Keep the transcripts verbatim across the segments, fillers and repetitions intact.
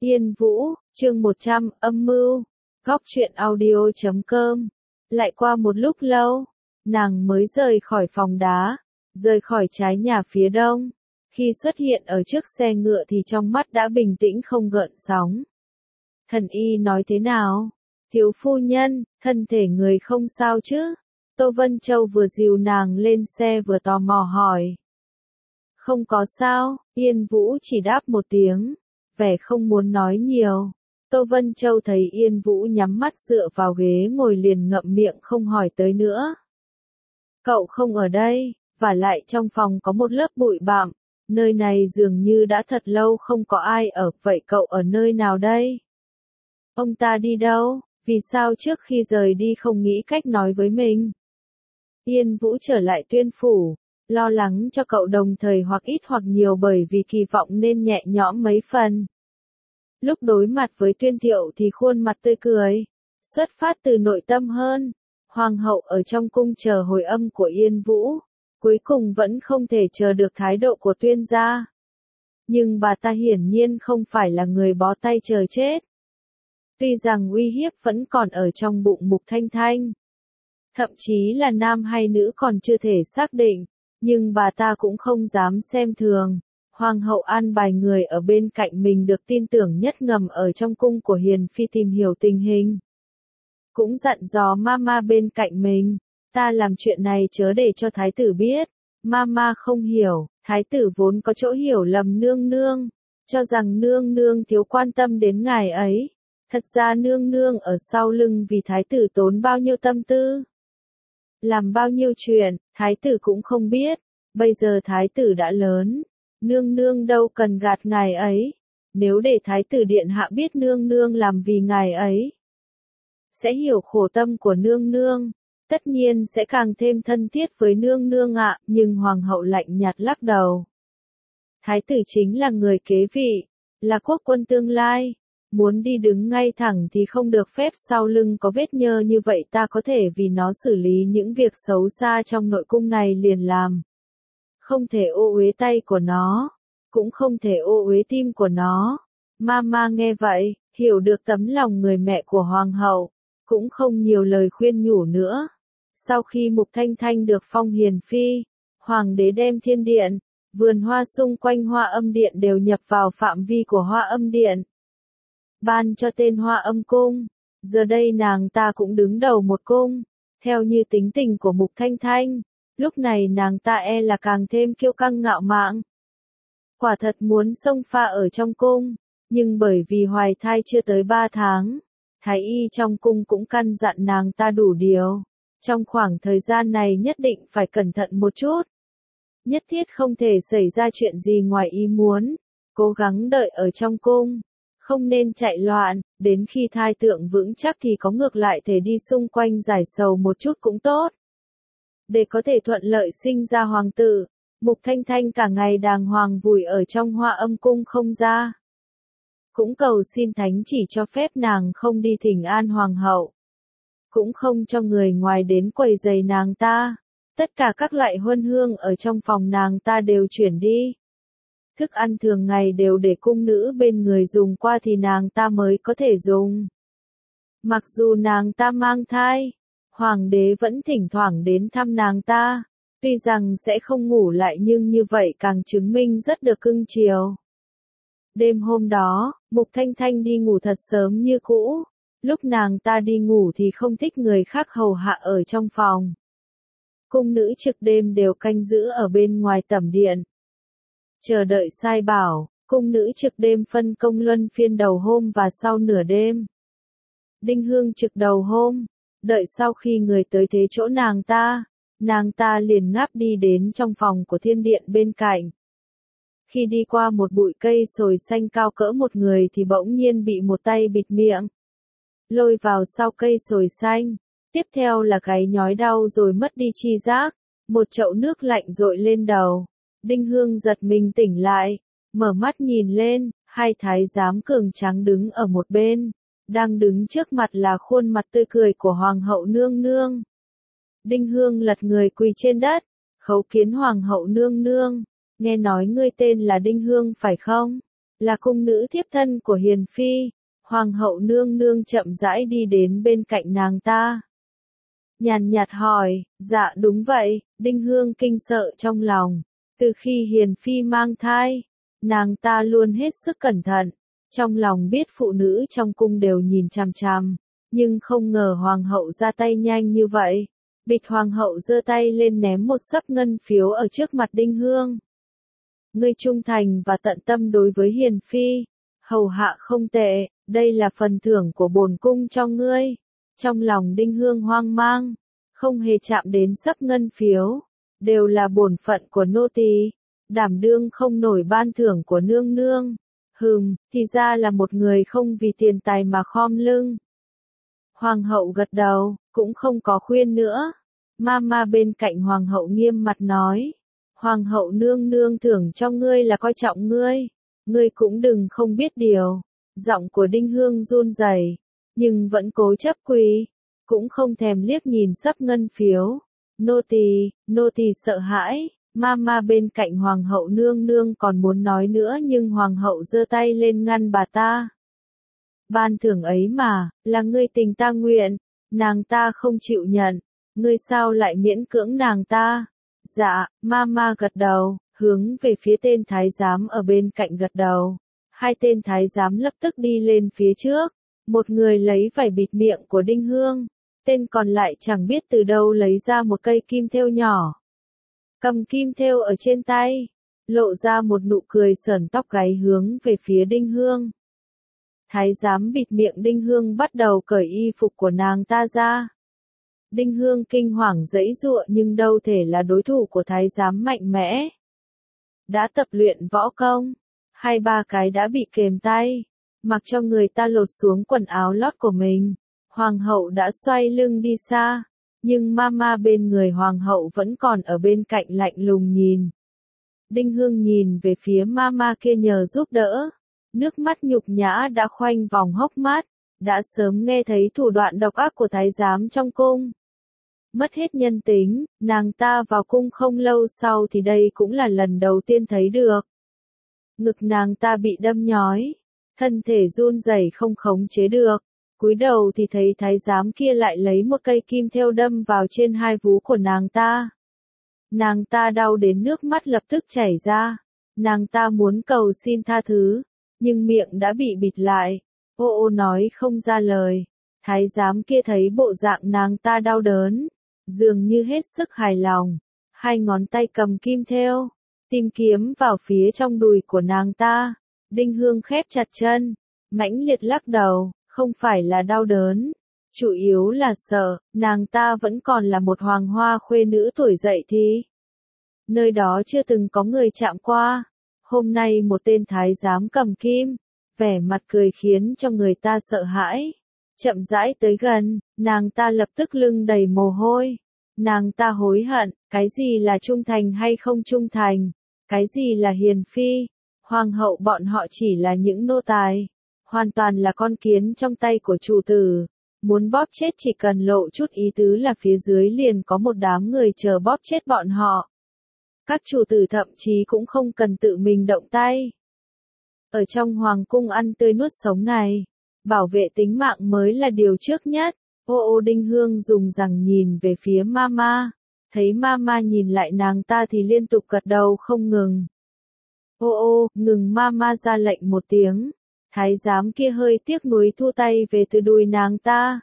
Yên Vũ, chương một trăm, âm mưu, góc truyện audio chấm com. Lại qua một lúc lâu, nàng mới rời khỏi phòng đá, rời khỏi trái nhà phía đông. Khi xuất hiện ở trước xe ngựa thì trong mắt đã bình tĩnh không gợn sóng. Thần y nói thế nào? Thiếu phu nhân, thân thể người không sao chứ? Tô Vân Châu vừa dìu nàng lên xe vừa tò mò hỏi. Không có sao, Yên Vũ chỉ đáp một tiếng, vẻ không muốn nói nhiều. Tô Vân Châu thấy Yên Vũ nhắm mắt dựa vào ghế ngồi liền ngậm miệng không hỏi tới nữa. Cậu không ở đây, và lại trong phòng có một lớp bụi bặm, nơi này dường như đã thật lâu không có ai ở, vậy cậu ở nơi nào đây? Ông ta đi đâu, vì sao trước khi rời đi không nghĩ cách nói với mình? Yên Vũ trở lại Tuyên phủ, lo lắng cho cậu đồng thời hoặc ít hoặc nhiều bởi vì kỳ vọng nên nhẹ nhõm mấy phần. Lúc đối mặt với Tuyên Thiệu thì khuôn mặt tươi cười, xuất phát từ nội tâm hơn. Hoàng hậu ở trong cung chờ hồi âm của Yên Vũ, cuối cùng vẫn không thể chờ được thái độ của Tuyên gia. Nhưng bà ta hiển nhiên không phải là người bó tay chờ chết. Tuy rằng uy hiếp vẫn còn ở trong bụng Mục Thanh Thanh, thậm chí là nam hay nữ còn chưa thể xác định, nhưng bà ta cũng không dám xem thường. Hoàng hậu an bài người ở bên cạnh mình được tin tưởng nhất ngầm ở trong cung của Hiền Phi tìm hiểu tình hình. Cũng dặn dò Mama bên cạnh mình, ta làm chuyện này chớ để cho thái tử biết. Mama không hiểu, thái tử vốn có chỗ hiểu lầm nương nương, cho rằng nương nương thiếu quan tâm đến ngài ấy. Thật ra nương nương ở sau lưng vì thái tử tốn bao nhiêu tâm tư, làm bao nhiêu chuyện, thái tử cũng không biết. Bây giờ thái tử đã lớn, nương nương đâu cần gạt ngài ấy. Nếu để thái tử điện hạ biết nương nương làm vì ngài ấy, sẽ hiểu khổ tâm của nương nương, tất nhiên sẽ càng thêm thân thiết với nương nương ạ. Nhưng hoàng hậu lạnh nhạt lắc đầu. Thái tử chính là người kế vị, là quốc quân tương lai. Muốn đi đứng ngay thẳng thì không được phép sau lưng có vết nhơ như vậy, ta có thể vì nó xử lý những việc xấu xa trong nội cung này liền làm. Không thể ô uế tay của nó, cũng không thể ô uế tim của nó. Mama nghe vậy, hiểu được tấm lòng người mẹ của hoàng hậu, cũng không nhiều lời khuyên nhủ nữa. Sau khi Mục Thanh Thanh được phong hiền phi, hoàng đế đem thiên điện, vườn hoa xung quanh Hoa Âm điện đều nhập vào phạm vi của Hoa Âm điện, ban cho tên Hoa Âm cung. Giờ đây nàng ta cũng đứng đầu một cung. Theo như tính tình của Mục Thanh Thanh, lúc này nàng ta e là càng thêm kiêu căng ngạo mạn. Quả thật muốn xông pha ở trong cung, nhưng bởi vì hoài thai chưa tới ba tháng, thái y trong cung cũng căn dặn nàng ta đủ điều. Trong khoảng thời gian này nhất định phải cẩn thận một chút. Nhất thiết không thể xảy ra chuyện gì ngoài ý muốn. Cố gắng đợi ở trong cung, không nên chạy loạn, đến khi thai tượng vững chắc thì có ngược lại thể đi xung quanh giải sầu một chút cũng tốt. Để có thể thuận lợi sinh ra hoàng tử, Mục Thanh Thanh cả ngày đàng hoàng vùi ở trong Hoa Âm cung không ra. Cũng cầu xin thánh chỉ cho phép nàng không đi thỉnh an hoàng hậu, cũng không cho người ngoài đến quấy rầy nàng ta. Tất cả các loại huân hương ở trong phòng nàng ta đều chuyển đi. Thức ăn thường ngày đều để cung nữ bên người dùng qua thì nàng ta mới có thể dùng. Mặc dù nàng ta mang thai, hoàng đế vẫn thỉnh thoảng đến thăm nàng ta. Tuy rằng sẽ không ngủ lại nhưng như vậy càng chứng minh rất được cưng chiều. Đêm hôm đó, Mục Thanh Thanh đi ngủ thật sớm như cũ. Lúc nàng ta đi ngủ thì không thích người khác hầu hạ ở trong phòng. Cung nữ trực đêm đều canh giữ ở bên ngoài tẩm điện, chờ đợi sai bảo. Cung nữ trực đêm phân công luân phiên đầu hôm và sau nửa đêm. Đinh Hương trực đầu hôm, đợi sau khi người tới thế chỗ nàng ta, nàng ta liền ngáp đi đến trong phòng của thiên điện bên cạnh. Khi đi qua một bụi cây sồi xanh cao cỡ một người thì bỗng nhiên bị một tay bịt miệng, lôi vào sau cây sồi xanh. Tiếp theo là gáy nhói đau rồi mất đi tri giác. Một chậu nước lạnh dội lên đầu. Đinh Hương giật mình tỉnh lại, mở mắt nhìn lên, hai thái giám cường tráng đứng ở một bên. Đang đứng trước mặt là khuôn mặt tươi cười của hoàng hậu nương nương. Đinh Hương lật người quỳ trên đất, khấu kiến hoàng hậu nương nương. Nghe nói ngươi tên là Đinh Hương phải không? là cung nữ thiếp thân của hiền phi. Hoàng hậu nương nương chậm rãi đi đến bên cạnh nàng ta. Nhàn nhạt hỏi, dạ đúng vậy, Đinh Hương kinh sợ trong lòng. Từ khi hiền phi mang thai, nàng ta luôn hết sức cẩn thận. Trong lòng biết phụ nữ trong cung đều nhìn chằm chằm, nhưng không ngờ hoàng hậu ra tay nhanh như vậy. Bịch hoàng hậu giơ tay lên ném một xấp ngân phiếu ở trước mặt Đinh Hương. Ngươi trung thành và tận tâm đối với hiền phi, hầu hạ không tệ, đây là phần thưởng của bổn cung cho ngươi. Trong lòng Đinh Hương hoang mang, không hề chạm đến xấp ngân phiếu, đều là bổn phận của nô tỳ, đảm đương không nổi ban thưởng của nương nương. Hừm, thì ra là một người không vì tiền tài mà khom lưng. Hoàng hậu gật đầu, cũng không có khuyên nữa. Mama bên cạnh hoàng hậu nghiêm mặt nói, hoàng hậu nương nương thưởng cho ngươi là coi trọng ngươi, ngươi cũng đừng không biết điều. Giọng của Đinh Hương run rẩy, nhưng vẫn cố chấp quỳ, cũng không thèm liếc nhìn xấp ngân phiếu. Nô tỳ, nô tỳ sợ hãi. Mama bên cạnh hoàng hậu nương nương còn muốn nói nữa nhưng hoàng hậu giơ tay lên ngăn bà ta. Ban thưởng ấy mà, là ngươi tình ta nguyện, nàng ta không chịu nhận, ngươi sao lại miễn cưỡng nàng ta? Dạ, Mama gật đầu, hướng về phía tên thái giám ở bên cạnh gật đầu. Hai tên thái giám lập tức đi lên phía trước, một người lấy vải bịt miệng của Đinh Hương, tên còn lại chẳng biết từ đâu lấy ra một cây kim thêu nhỏ. Cầm kim thêu ở trên tay, lộ ra một nụ cười sởn tóc gáy hướng về phía Đinh Hương. Thái giám bịt miệng Đinh Hương bắt đầu cởi y phục của nàng ta ra. Đinh Hương kinh hoàng giãy giụa nhưng đâu thể là đối thủ của thái giám mạnh mẽ. Đã tập luyện võ công, hai ba cái đã bị kềm tay, mặc cho người ta lột xuống quần áo lót của mình. Hoàng hậu đã xoay lưng đi xa. Nhưng Mama bên người hoàng hậu vẫn còn ở bên cạnh lạnh lùng nhìn. Đinh Hương nhìn về phía Mama kia nhờ giúp đỡ. Nước mắt nhục nhã đã khoanh vòng hốc mắt, đã sớm nghe thấy thủ đoạn độc ác của thái giám trong cung. Mất hết nhân tính, nàng ta vào cung không lâu sau thì đây cũng là lần đầu tiên thấy được. Ngực nàng ta bị đâm nhói, thân thể run rẩy không khống chế được. Cúi đầu thì thấy thái giám kia lại lấy một cây kim thêu đâm vào trên hai vú của nàng ta. Nàng ta đau đến nước mắt lập tức chảy ra. Nàng ta muốn cầu xin tha thứ, nhưng miệng đã bị bịt lại. Ô ô nói không ra lời. Thái giám kia thấy bộ dạng nàng ta đau đớn, dường như hết sức hài lòng. Hai ngón tay cầm kim thêu, tìm kiếm vào phía trong đùi của nàng ta. Đinh Hương khép chặt chân, mãnh liệt lắc đầu. Không phải là đau đớn, chủ yếu là sợ, nàng ta vẫn còn là một hoàng hoa khuê nữ tuổi dậy thì. Nơi đó chưa từng có người chạm qua. Hôm nay một tên thái giám cầm kim, vẻ mặt cười khiến cho người ta sợ hãi. Chậm rãi tới gần, nàng ta lập tức lưng đầy mồ hôi. Nàng ta hối hận, cái gì là trung thành hay không trung thành, cái gì là hiền phi, hoàng hậu bọn họ chỉ là những nô tài. Hoàn toàn là con kiến trong tay của chủ tử. Muốn bóp chết chỉ cần lộ chút ý tứ là phía dưới liền có một đám người chờ bóp chết bọn họ. Các chủ tử thậm chí cũng không cần tự mình động tay. Ở trong hoàng cung ăn tươi nuốt sống này, bảo vệ tính mạng mới là điều trước nhất. Ô ô Đinh Hương dùng rằng nhìn về phía Mama. Thấy Mama nhìn lại nàng ta thì liên tục gật đầu không ngừng. Ô ô, ngừng Mama ra lệnh một tiếng. Thái giám kia hơi tiếc nuối thu tay về từ đùi nàng ta.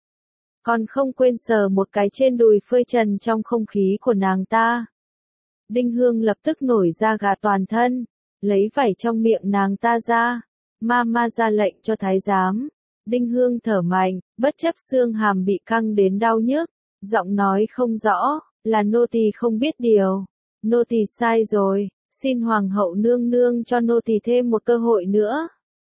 Còn không quên sờ một cái trên đùi phơi trần trong không khí của nàng ta. Đinh Hương lập tức nổi da gà toàn thân, lấy vảy trong miệng nàng ta ra. Mama ra lệnh cho thái giám. Đinh Hương thở mạnh, bất chấp xương hàm bị căng đến đau nhức, giọng nói không rõ, là nô tỳ không biết điều. Nô tỳ sai rồi, xin hoàng hậu nương nương cho nô tỳ thêm một cơ hội nữa.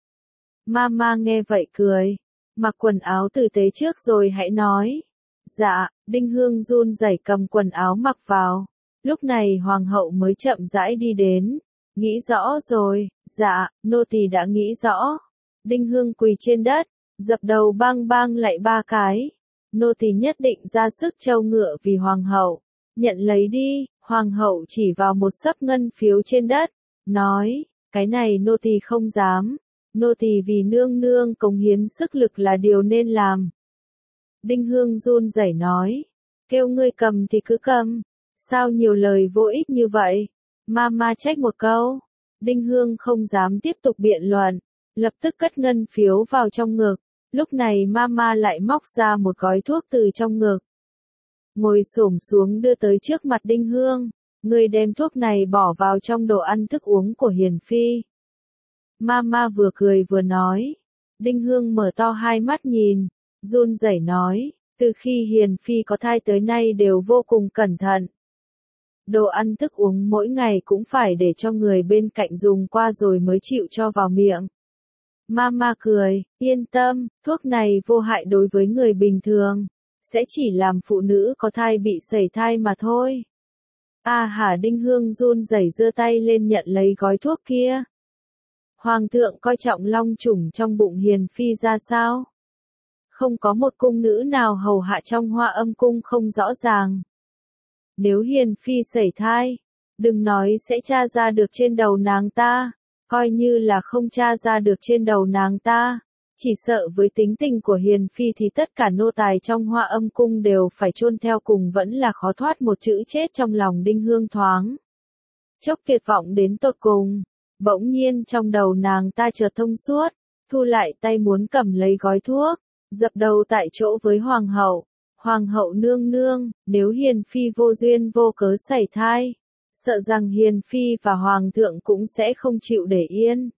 Mama nghe vậy cười, mặc quần áo tử tế trước rồi hãy nói. Dạ, Đinh Hương run rẩy cầm quần áo mặc vào. Lúc này hoàng hậu mới chậm rãi đi đến. Nghĩ rõ rồi, dạ, nô tỳ đã nghĩ rõ. Đinh Hương quỳ trên đất, dập đầu bang bang lại ba cái. Nô tỳ nhất định ra sức trâu ngựa vì hoàng hậu. Nhận lấy đi, hoàng hậu chỉ vào một xấp ngân phiếu trên đất, nói, Cái này nô tỳ không dám, nô tỳ vì nương nương cống hiến sức lực là điều nên làm. Đinh Hương run rẩy nói, kêu ngươi cầm thì cứ cầm, sao nhiều lời vô ích như vậy, mama trách một câu. Đinh Hương không dám tiếp tục biện luận, lập tức cất ngân phiếu vào trong ngực, lúc này mama lại móc ra một gói thuốc từ trong ngực. Ngồi xổm xuống đưa tới trước mặt Đinh Hương, ngươi đem thuốc này bỏ vào trong đồ ăn thức uống của Hiền Phi. Mama vừa cười vừa nói, Đinh Hương mở to hai mắt nhìn, run rẩy nói, từ khi Hiền Phi có thai tới nay đều vô cùng cẩn thận. Đồ ăn thức uống mỗi ngày cũng phải để cho người bên cạnh dùng qua rồi mới chịu cho vào miệng. Mama cười, yên tâm, thuốc này vô hại đối với người bình thường, sẽ chỉ làm phụ nữ có thai bị sẩy thai mà thôi. A hả Đinh Hương run rẩy giơ tay lên nhận lấy gói thuốc kia. Hoàng thượng coi trọng long chủng trong bụng Hiền Phi ra sao? Không có một cung nữ nào hầu hạ trong Hoa Âm cung không rõ ràng. Nếu Hiền Phi sẩy thai, đừng nói sẽ tra ra được trên đầu nàng ta, coi như là không tra ra được trên đầu nàng ta, chỉ sợ với tính tình của Hiền Phi thì tất cả nô tài trong Hoa Âm cung đều phải chôn theo cùng vẫn là khó thoát một chữ chết trong lòng Đinh Hương thoáng. Chốc tuyệt vọng đến tột cùng, bỗng nhiên trong đầu nàng ta chợt thông suốt, thu lại tay muốn cầm lấy gói thuốc, dập đầu tại chỗ với Hoàng hậu. Hoàng hậu nương nương, nếu Hiền Phi vô duyên vô cớ sẩy thai, sợ rằng Hiền Phi và Hoàng thượng cũng sẽ không chịu để yên.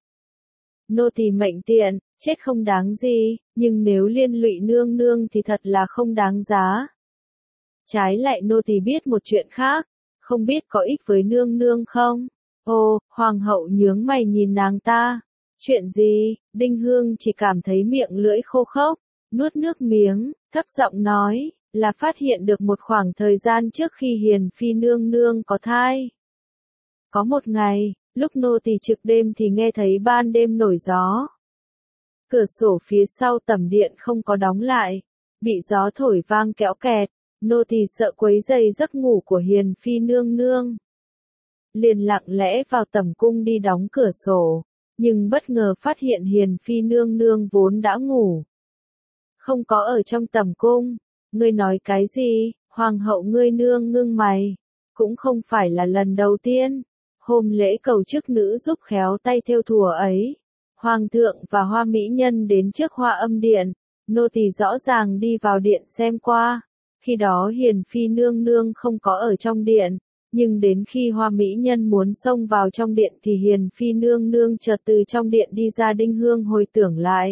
Nô tỳ mệnh tiện, chết không đáng gì, nhưng nếu liên lụy nương nương thì thật là không đáng giá. Trái lại nô tỳ biết một chuyện khác, không biết có ích với nương nương không? Ồ, Hoàng hậu nhướng mày nhìn nàng ta. Chuyện gì? Đinh Hương chỉ cảm thấy miệng lưỡi khô khốc, nuốt nước miếng, thấp giọng nói, là phát hiện được một khoảng thời gian trước khi Hiền Phi nương nương có thai. Có một ngày, lúc nô tỳ trực đêm thì nghe thấy ban đêm nổi gió. Cửa sổ phía sau tẩm điện không có đóng lại, bị gió thổi vang kéo kẹt, nô tỳ sợ quấy rầy giấc ngủ của Hiền Phi nương nương. Liền lặng lẽ vào tẩm cung đi đóng cửa sổ, nhưng bất ngờ phát hiện Hiền Phi nương nương vốn đã ngủ. Không có ở trong tẩm cung. Ngươi nói cái gì? Hoàng hậu ngươi nương ngưng mày. Cũng không phải là lần đầu tiên. Hôm lễ cầu chức nữ giúp khéo tay thêu thùa ấy, Hoàng thượng và Hoa mỹ nhân đến trước Hoa Âm điện, nô tỳ rõ ràng đi vào điện xem qua. Khi đó Hiền Phi nương nương không có ở trong điện, nhưng đến khi Hoa mỹ nhân muốn xông vào trong điện thì Hiền Phi nương nương chợt từ trong điện đi ra. Đinh Hương hồi tưởng lại,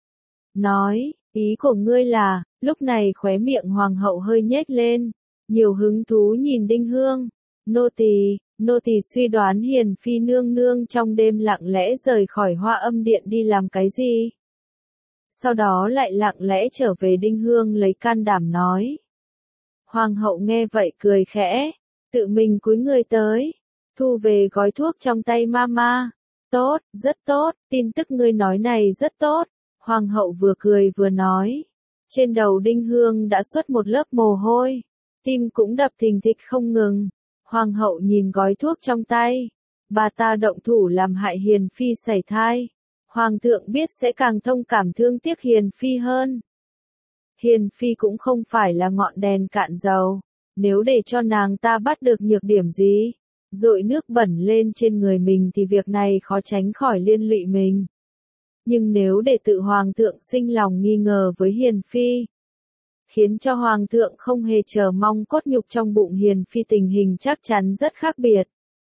nói, ý của ngươi là, lúc này khóe miệng Hoàng hậu hơi nhếch lên, nhiều hứng thú nhìn Đinh Hương. Nô tỳ, nô tỳ suy đoán Hiền Phi nương nương trong đêm lặng lẽ rời khỏi Hoa Âm điện đi làm cái gì. Sau đó lại lặng lẽ trở về. Đinh Hương lấy can đảm nói. Hoàng hậu nghe vậy cười khẽ, tự mình cúi người tới, thu về gói thuốc trong tay mama. Tốt, rất tốt, tin tức ngươi nói này rất tốt. Hoàng hậu vừa cười vừa nói. Trên đầu Đinh Hương đã xuất một lớp mồ hôi, tim cũng đập thình thịch không ngừng. Hoàng hậu nhìn gói thuốc trong tay, bà ta động thủ làm hại Hiền Phi sẩy thai. Hoàng thượng biết sẽ càng thông cảm thương tiếc Hiền Phi hơn. Hiền Phi cũng không phải là ngọn đèn cạn dầu, nếu để cho nàng ta bắt được nhược điểm gì, dội nước bẩn lên trên người mình thì việc này khó tránh khỏi liên lụy mình. Nhưng nếu để tự Hoàng thượng sinh lòng nghi ngờ với Hiền Phi, khiến cho Hoàng thượng không hề chờ mong cốt nhục trong bụng Hiền Phi, tình hình chắc chắn rất khác biệt.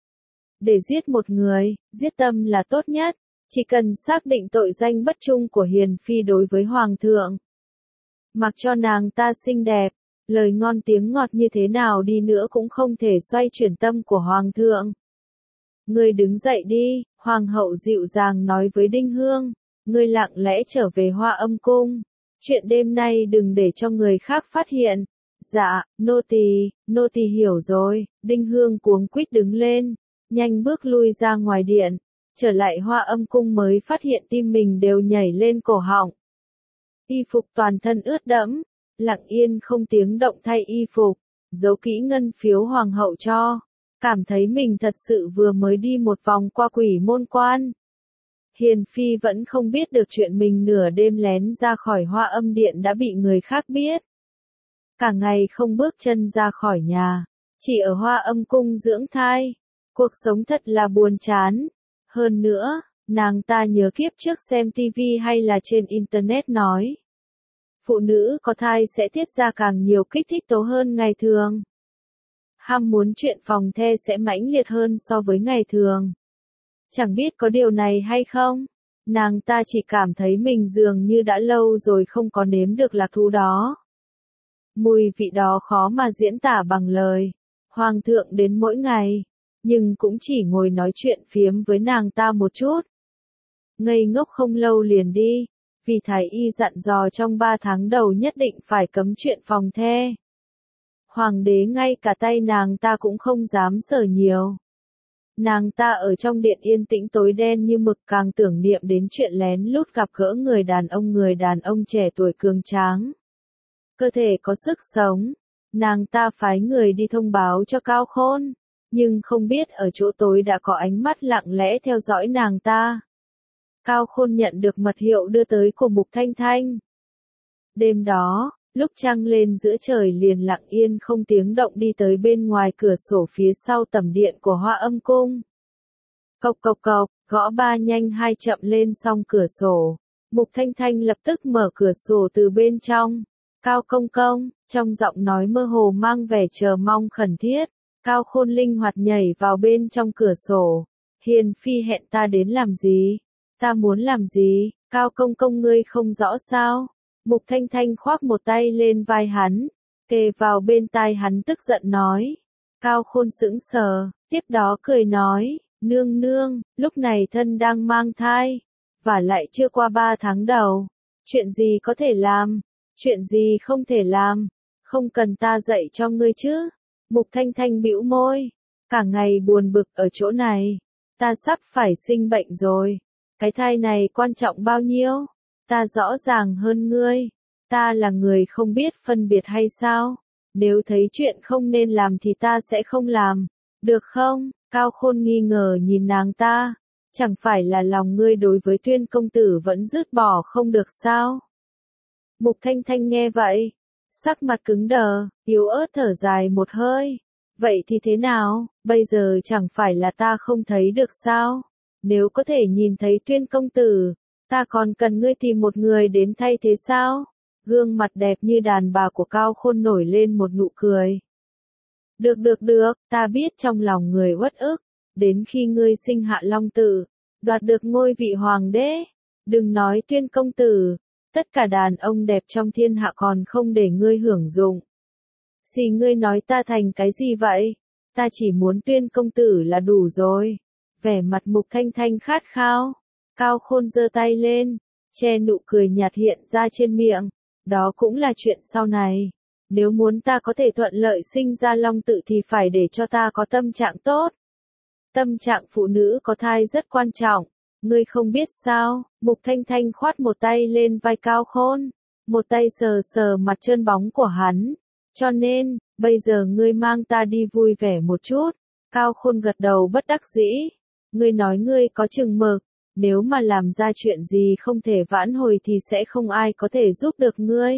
Để giết một người, giết tâm là tốt nhất, chỉ cần xác định tội danh bất trung của Hiền Phi đối với Hoàng thượng. Mặc cho nàng ta xinh đẹp, lời ngon tiếng ngọt như thế nào đi nữa cũng không thể xoay chuyển tâm của Hoàng thượng. Ngươi đứng dậy đi, Hoàng hậu dịu dàng nói với Đinh Hương, ngươi lặng lẽ trở về Hoa Âm cung. Chuyện đêm nay đừng để cho người khác phát hiện. Dạ, nô tỳ, nô tỳ hiểu rồi. Đinh Hương cuống quýt đứng lên, nhanh bước lui ra ngoài điện, trở lại Hoa Âm cung mới phát hiện tim mình đều nhảy lên cổ họng. Y phục toàn thân ướt đẫm, lặng yên không tiếng động thay y phục, giấu kỹ ngân phiếu Hoàng hậu cho. cảm thấy mình thật sự vừa mới đi một vòng qua quỷ môn quan. Hiền Phi vẫn không biết được chuyện mình nửa đêm lén ra khỏi Hoa Âm Điện đã bị người khác biết. Cả ngày không bước chân ra khỏi nhà, chỉ ở Hoa Âm Cung dưỡng thai. Cuộc sống thật là buồn chán. Hơn nữa, nàng ta nhớ kiếp trước xem tivi hay là trên internet nói, phụ nữ có thai sẽ tiết ra càng nhiều kích thích tố hơn ngày thường. Ham muốn chuyện phòng the sẽ mãnh liệt hơn so với ngày thường. Chẳng biết có điều này hay không, nàng ta chỉ cảm thấy mình dường như đã lâu rồi không có nếm được lạc thú đó. Mùi vị đó khó mà diễn tả bằng lời. Hoàng thượng đến mỗi ngày, nhưng cũng chỉ ngồi nói chuyện phiếm với nàng ta một chút. Ngây ngốc không lâu liền đi, vì thái y dặn dò trong ba tháng đầu nhất định phải cấm chuyện phòng the. Hoàng đế ngay cả tay nàng ta cũng không dám sờ nhiều. Nàng ta ở trong điện yên tĩnh tối đen như mực càng tưởng niệm đến chuyện lén lút gặp gỡ người đàn ông người đàn ông trẻ tuổi cường tráng. Cơ thể có sức sống, nàng ta phái người đi thông báo cho Cao Khôn, nhưng không biết ở chỗ tối đã có ánh mắt lặng lẽ theo dõi nàng ta. Cao Khôn nhận được mật hiệu đưa tới của Mục Thanh Thanh. Đêm đó, lúc trăng lên giữa trời liền lặng yên không tiếng động đi tới bên ngoài cửa sổ phía sau tầm điện của Hoa Âm Cung. Cộc cộc cộc, gõ ba nhanh hai chậm lên song cửa sổ. Mục Thanh Thanh lập tức mở cửa sổ từ bên trong. Cao công công, trong giọng nói mơ hồ mang vẻ chờ mong khẩn thiết. Cao Khôn linh hoạt nhảy vào bên trong cửa sổ. Hiền Phi hẹn ta đến làm gì? Ta muốn làm gì? Cao công công ngươi không rõ sao? Mục Thanh Thanh khoác một tay lên vai hắn, kề vào bên tai hắn tức giận nói. Cao Khôn sững sờ, tiếp đó cười nói, nương nương, lúc này thân đang mang thai, và lại chưa qua ba tháng đầu. Chuyện gì có thể làm? Chuyện gì không thể làm? Không cần ta dạy cho ngươi chứ? Mục Thanh Thanh bĩu môi, cả ngày buồn bực ở chỗ này. Ta sắp phải sinh bệnh rồi. Cái thai này quan trọng bao nhiêu? Ta rõ ràng hơn ngươi. Ta là người không biết phân biệt hay sao? Nếu thấy chuyện không nên làm thì ta sẽ không làm. Được không? Cao Khôn nghi ngờ nhìn nàng ta. Chẳng phải là lòng ngươi đối với Tuyên công tử vẫn dứt bỏ không được sao? Mục Thanh Thanh nghe vậy, sắc mặt cứng đờ, yếu ớt thở dài một hơi. Vậy thì thế nào? Bây giờ chẳng phải là ta không thấy được sao? Nếu có thể nhìn thấy Tuyên công tử, ta còn cần ngươi tìm một người đến thay thế sao? Gương mặt đẹp như đàn bà của Cao Khôn nổi lên một nụ cười. Được được được, ta biết trong lòng người uất ức, đến khi ngươi sinh hạ long tử, đoạt được ngôi vị hoàng đế, đừng nói Tuyên công tử, tất cả đàn ông đẹp trong thiên hạ còn không để ngươi hưởng dụng. Xì ngươi nói ta thành cái gì vậy? Ta chỉ muốn Tuyên công tử là đủ rồi. Vẻ mặt Mục Thanh Thanh khát khao. Cao Khôn giơ tay lên, che nụ cười nhạt hiện ra trên miệng. Đó cũng là chuyện sau này. Nếu muốn ta có thể thuận lợi sinh ra long tử thì phải để cho ta có tâm trạng tốt. Tâm trạng phụ nữ có thai rất quan trọng. Ngươi không biết sao? Mục Thanh Thanh khoát một tay lên vai Cao Khôn, một tay sờ sờ mặt trơn bóng của hắn. Cho nên, bây giờ ngươi mang ta đi vui vẻ một chút. Cao Khôn gật đầu bất đắc dĩ. Ngươi nói ngươi có chừng mực, nếu mà làm ra chuyện gì không thể vãn hồi thì sẽ không ai có thể giúp được ngươi.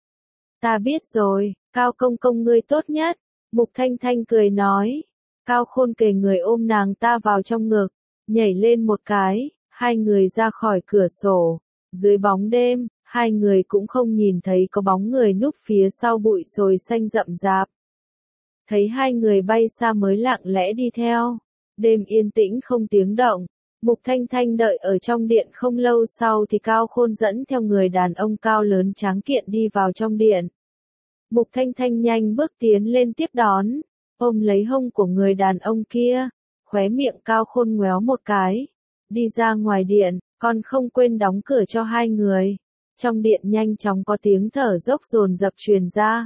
Ta biết rồi, Cao công công ngươi tốt nhất. Mục Thanh Thanh cười nói. Cao Khôn kề người ôm nàng ta vào trong ngực, nhảy lên một cái, hai người ra khỏi cửa sổ. Dưới bóng đêm, hai người cũng không nhìn thấy có bóng người núp phía sau bụi xồi xanh rậm rạp. Thấy hai người bay xa mới lặng lẽ đi theo. Đêm yên tĩnh không tiếng động. Mục Thanh Thanh đợi ở trong điện không lâu sau thì Cao Khôn dẫn theo người đàn ông cao lớn tráng kiện đi vào trong điện. Mục Thanh Thanh nhanh bước tiến lên tiếp đón, ôm lấy hông của người đàn ông kia, khóe miệng Cao Khôn ngoéo một cái. Đi ra ngoài điện, còn không quên đóng cửa cho hai người. Trong điện nhanh chóng có tiếng thở dốc dồn dập truyền ra.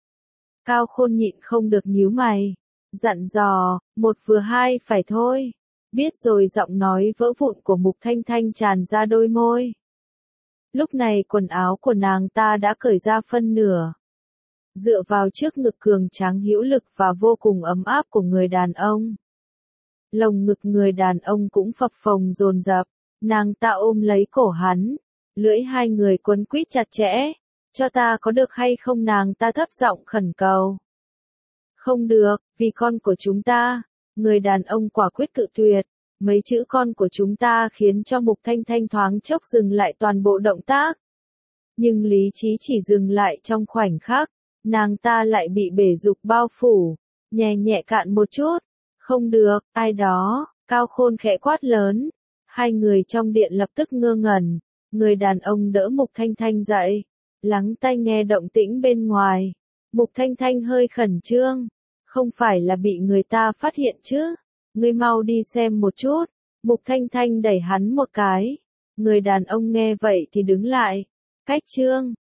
Cao Khôn nhịn không được nhíu mày, dặn dò, một vừa hai phải thôi. Biết rồi, giọng nói vỡ vụn của Mục Thanh Thanh tràn ra đôi môi. Lúc này quần áo của nàng ta đã cởi ra phân nửa. dựa vào trước ngực cường tráng hữu lực và vô cùng ấm áp của người đàn ông. Lồng ngực người đàn ông cũng phập phồng dồn dập, nàng ta ôm lấy cổ hắn, lưỡi hai người quấn quýt chặt chẽ. Cho ta có được hay không, nàng ta thấp giọng khẩn cầu. Không được, vì con của chúng ta. Người đàn ông quả quyết cự tuyệt. Mấy chữ con của chúng ta khiến cho Mục Thanh Thanh thoáng chốc dừng lại toàn bộ động tác. Nhưng lý trí chỉ dừng lại trong khoảnh khắc, nàng ta lại bị bể dục bao phủ, nhẹ nhẹ cạn một chút. Không được, ai đó, Cao Khôn khẽ quát lớn. Hai người trong điện lập tức ngơ ngẩn, người đàn ông đỡ Mục Thanh Thanh dậy, lắng tai nghe động tĩnh bên ngoài. Mục Thanh Thanh hơi khẩn trương, không phải là bị người ta phát hiện chứ? Ngươi mau đi xem một chút. Mục Thanh Thanh đẩy hắn một cái. Người đàn ông nghe vậy thì đứng lại. Cách trương,